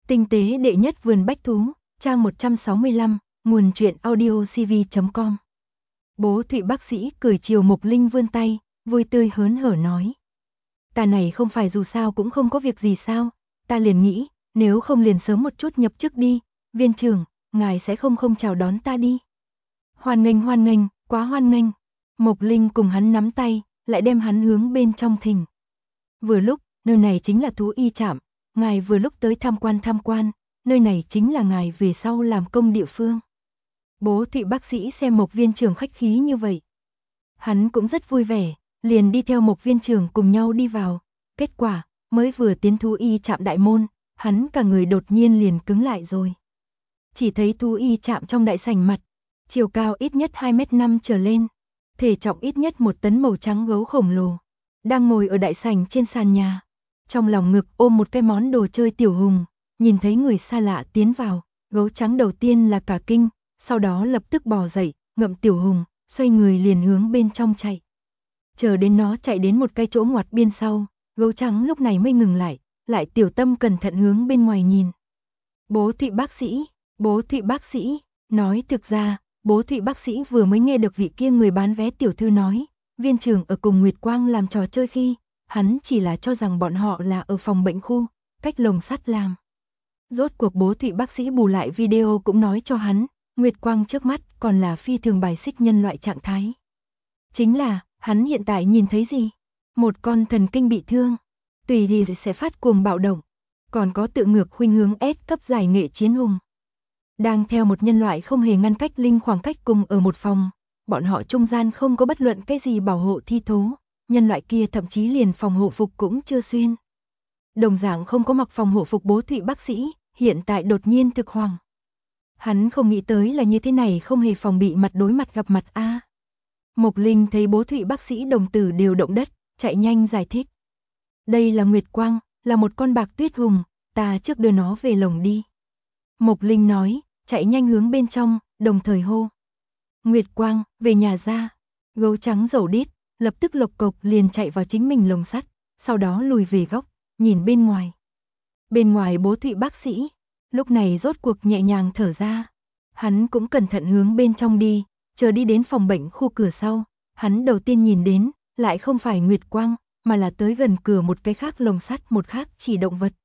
Tinh tế đệ nhất vườn bách thú, trang 165, nguồn truyện audiocv.com. Bố Thụy bác sĩ cười chiều Mộc Linh vươn tay, vui tươi hớn hở nói. Ta này không phải dù sao cũng không có việc gì sao, ta liền nghĩ, nếu không liền sớm một chút nhập chức đi, viên trưởng, ngài sẽ không chào đón ta đi. Hoan nghênh, quá hoan nghênh. Mộc Linh cùng hắn nắm tay, lại đem hắn hướng bên trong thỉnh. Vừa lúc, nơi này chính là thú y trạm, ngài vừa lúc tới tham quan, nơi này chính là ngài về sau làm công địa phương. Bố Thụy bác sĩ xem Mộc viên trưởng khách khí như vậy. Hắn cũng rất vui vẻ, liền đi theo Mộc viên trưởng cùng nhau đi vào. Kết quả, mới vừa tiến thú y trạm đại môn, hắn cả người đột nhiên liền cứng lại rồi. Chỉ thấy thú y trạm trong đại sảnh mặt, chiều cao ít nhất 2m5 trở lên, thể trọng ít nhất 1 tấn màu trắng gấu khổng lồ, đang ngồi ở đại sảnh trên sàn nhà. Trong lòng ngực ôm một cái món đồ chơi tiểu hùng, nhìn thấy người xa lạ tiến vào, gấu trắng đầu tiên là cả kinh, sau đó lập tức bò dậy, ngậm tiểu hùng, xoay người liền hướng bên trong chạy. Chờ đến nó chạy đến một cái chỗ ngoặt biên sau, gấu trắng lúc này mới ngừng lại tiểu tâm cẩn thận hướng bên ngoài nhìn. Bố Thụy bác sĩ, nói thực ra, bố Thụy bác sĩ vừa mới nghe được vị kia người bán vé tiểu thư nói, viên trưởng ở cùng Nguyệt Quang làm trò chơi khi, hắn chỉ là cho rằng bọn họ là ở phòng bệnh khu, cách lồng sắt làm. Rốt cuộc bố Thụy bác sĩ bù lại video cũng nói cho hắn, Nguyệt Quang trước mắt còn là phi thường bài xích nhân loại trạng thái. Chính là, hắn hiện tại nhìn thấy gì? Một con thần kinh bị thương, tùy thì sẽ phát cuồng bạo động, còn có tự ngược khuynh hướng S cấp giải nghệ chiến hùng. Đang theo một nhân loại không hề ngăn cách linh khoảng cách cùng ở một phòng, bọn họ trung gian không có bất luận cái gì bảo hộ thi thố, nhân loại kia thậm chí liền phòng hộ phục cũng chưa xuyên. Đồng dạng không có mặc phòng hộ phục bố Thụy bác sĩ, hiện tại đột nhiên thực hoàng. Hắn không nghĩ tới là như thế này không hề phòng bị mặt đối mặt gặp mặt a. Mộc Linh thấy bố Thụy bác sĩ đồng tử đều động đất, chạy nhanh giải thích. Đây là Nguyệt Quang, là một con bạc tuyết hùng, ta trước đưa nó về lồng đi. Mộc Linh nói, chạy nhanh hướng bên trong, đồng thời hô. Nguyệt Quang, về nhà ra. Gấu trắng dầu đít, lập tức lộc cộc liền chạy vào chính mình lồng sắt, sau đó lùi về góc, nhìn bên ngoài. Bên ngoài bố Thụy bác sĩ, lúc này rốt cuộc nhẹ nhàng thở ra. Hắn cũng cẩn thận hướng bên trong đi, chờ đi đến phòng bệnh khu cửa sau, hắn đầu tiên nhìn đến, lại không phải Nguyệt Quang, mà là tới gần cửa một cái khác lồng sắt một khác chỉ động vật.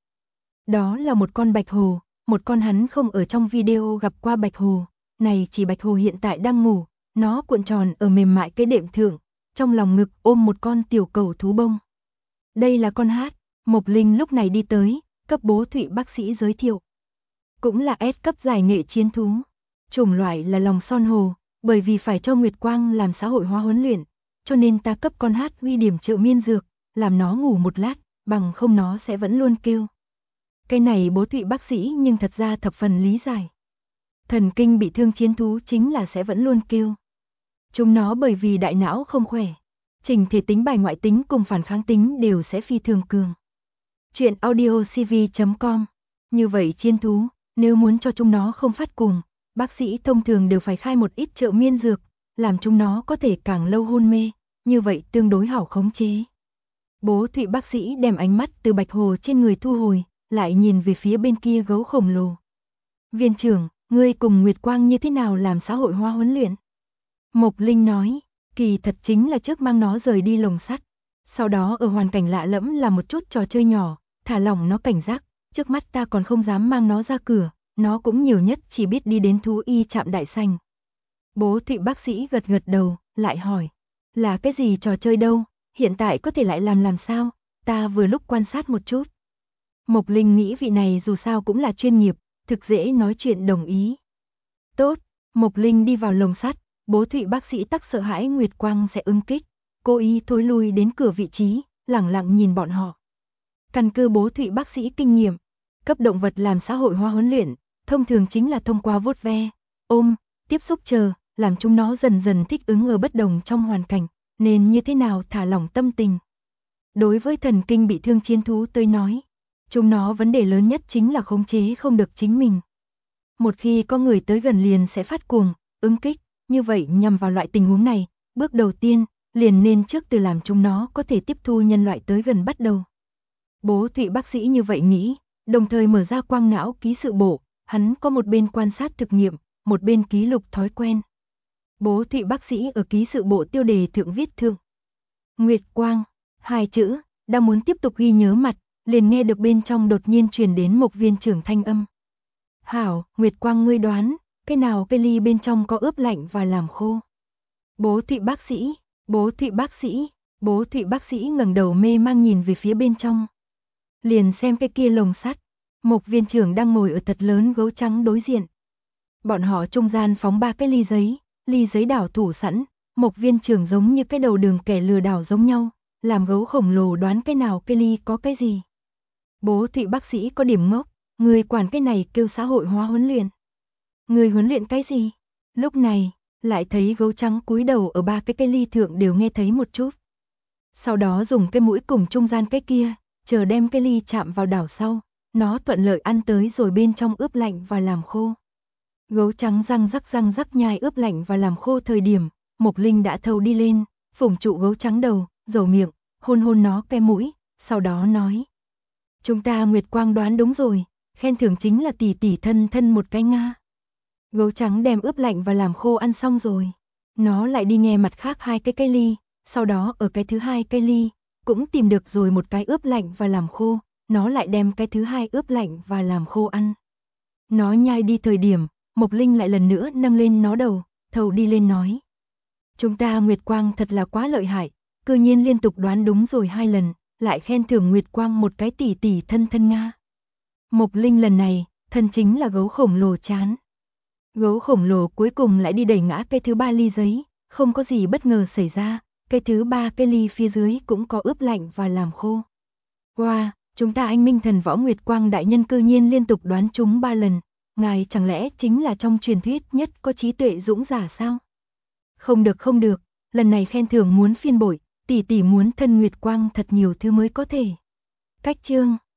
Đó là một con bạch hồ, một con hắn không ở trong video gặp qua bạch hồ, này chỉ bạch hồ hiện tại đang ngủ, nó cuộn tròn ở mềm mại cái đệm thượng, trong lòng ngực ôm một con tiểu cẩu thú bông. Đây là con hát, Mộc Linh lúc này đi tới, cấp bố Thụy bác sĩ giới thiệu. Cũng là S cấp giải nghệ chiến thú, chủng loại là lòng son hồ, bởi vì phải cho Nguyệt Quang làm xã hội hóa huấn luyện, cho nên ta cấp con hát huy điểm trợ miên dược, làm nó ngủ một lát, bằng không nó sẽ vẫn luôn kêu. Cái này bố Thụy bác sĩ nhưng thật ra thập phần lý giải. Thần kinh bị thương chiến thú chính là sẽ vẫn luôn kêu. Chúng nó bởi vì đại não không khỏe, chỉnh thể tính bài ngoại tính cùng phản kháng tính đều sẽ phi thường cường. Chuyện audiocv.com. Như vậy chiến thú, nếu muốn cho chúng nó không phát cuồng, bác sĩ thông thường đều phải khai một ít trợ miên dược, làm chúng nó có thể càng lâu hôn mê, như vậy tương đối hảo khống chế. Bố Thụy bác sĩ đem ánh mắt từ bạch hồ trên người thu hồi, lại nhìn về phía bên kia gấu khổng lồ. Viên trưởng, ngươi cùng Nguyệt Quang như thế nào làm xã hội hóa huấn luyện? Mộc Linh nói, kỳ thật chính là trước mang nó rời đi lồng sắt, sau đó ở hoàn cảnh lạ lẫm làm một chút trò chơi nhỏ, thả lỏng nó cảnh giác, trước mắt ta còn không dám mang nó ra cửa, nó cũng nhiều nhất chỉ biết đi đến thú y trạm đại sành. Bố Thụy bác sĩ gật gật đầu, lại hỏi, là cái gì trò chơi đâu, hiện tại có thể lại làm sao, ta vừa lúc quan sát một chút. Mộc Linh nghĩ vị này dù sao cũng là chuyên nghiệp, thực dễ nói chuyện đồng ý. Tốt, Mộc Linh đi vào lồng sắt, bố Thụy bác sĩ tắc sợ hãi Nguyệt Quang sẽ ứng kích, cố ý thối lui đến cửa vị trí, lẳng lặng nhìn bọn họ. Căn cứ bố Thụy bác sĩ kinh nghiệm, cấp động vật làm xã hội hóa huấn luyện, thông thường chính là thông qua vuốt ve, ôm, tiếp xúc chờ, làm chúng nó dần dần thích ứng ở bất đồng trong hoàn cảnh, nên như thế nào thả lỏng tâm tình. Đối với thần kinh bị thương chiến thú tới nói, chúng nó vấn đề lớn nhất chính là khống chế không được chính mình. Một khi có người tới gần liền sẽ phát cuồng, ứng kích, như vậy nhằm vào loại tình huống này, bước đầu tiên, liền nên trước từ làm chúng nó có thể tiếp thu nhân loại tới gần bắt đầu. Bố Thụy bác sĩ như vậy nghĩ, đồng thời mở ra quang não ký sự bộ, hắn có một bên quan sát thực nghiệm, một bên ký lục thói quen. Bố Thụy bác sĩ ở ký sự bộ tiêu đề thượng viết thượng Nguyệt Quang, hai chữ, đang muốn tiếp tục ghi nhớ mặt, liền nghe được bên trong đột nhiên truyền đến Mộc viên trưởng thanh âm. Hảo, Nguyệt Quang ngươi đoán, cái nào cây ly bên trong có ướp lạnh và làm khô? Bố Thụy bác sĩ, Bố Thụy bác sĩ, Bố Thụy bác sĩ ngẩng đầu mê mang nhìn về phía bên trong. Liền xem cái kia lồng sắt, Mộc viên trưởng đang ngồi ở thật lớn gấu trắng đối diện. Bọn họ trung gian phóng 3 cái ly giấy đảo thủ sẵn, Mộc viên trưởng giống như cái đầu đường kẻ lừa đảo giống nhau, làm gấu khổng lồ đoán cái nào cái ly có cái gì. Bố Thụy bác sĩ có điểm ngốc, người quản cái này kêu xã hội hóa huấn luyện. Người huấn luyện cái gì? Lúc này, lại thấy gấu trắng cúi đầu ở 3 cái ly thượng đều nghe thấy một chút. Sau đó dùng cái mũi cùng trung gian cái kia, chờ đem cái ly chạm vào đảo sau, nó thuận lợi ăn tới rồi bên trong ướp lạnh và làm khô. Gấu trắng răng rắc nhai ướp lạnh và làm khô thời điểm, Mộc Linh đã thâu đi lên, phủng trụ gấu trắng đầu, dầu miệng, hôn nó cái mũi, sau đó nói. Chúng ta Nguyệt Quang đoán đúng rồi, khen thưởng chính là tỷ tỷ thân một cái Nga. Gấu trắng đem ướp lạnh và làm khô ăn xong rồi. Nó lại đi nghe mặt khác 2 cái ly, sau đó ở cái thứ 2 cái ly, cũng tìm được rồi một cái ướp lạnh và làm khô, nó lại đem cái thứ 2 ướp lạnh và làm khô ăn. Nó nhai đi thời điểm, Mộc Linh lại lần nữa nâng lên nó đầu, thầu đi lên nói. Chúng ta Nguyệt Quang thật là quá lợi hại, cư nhiên liên tục đoán đúng rồi 2 lần, lại khen thưởng Nguyệt Quang một cái tỷ tỷ thân Nga. Mộc Linh lần này, thân chính là gấu khổng lồ chán. Gấu khổng lồ cuối cùng lại đi đẩy ngã cái thứ 3 ly giấy, không có gì bất ngờ xảy ra, cái thứ 3 cái ly phía dưới cũng có ướp lạnh và làm khô. Wow, chúng ta anh minh thần võ Nguyệt Quang đại nhân cư nhiên liên tục đoán trúng 3 lần, ngài chẳng lẽ chính là trong truyền thuyết nhất có trí tuệ dũng giả sao? Không được, lần này khen thưởng muốn phiên bội, tỷ tỷ muốn thân Nguyệt Quang thật nhiều thứ mới có thể. Cách chương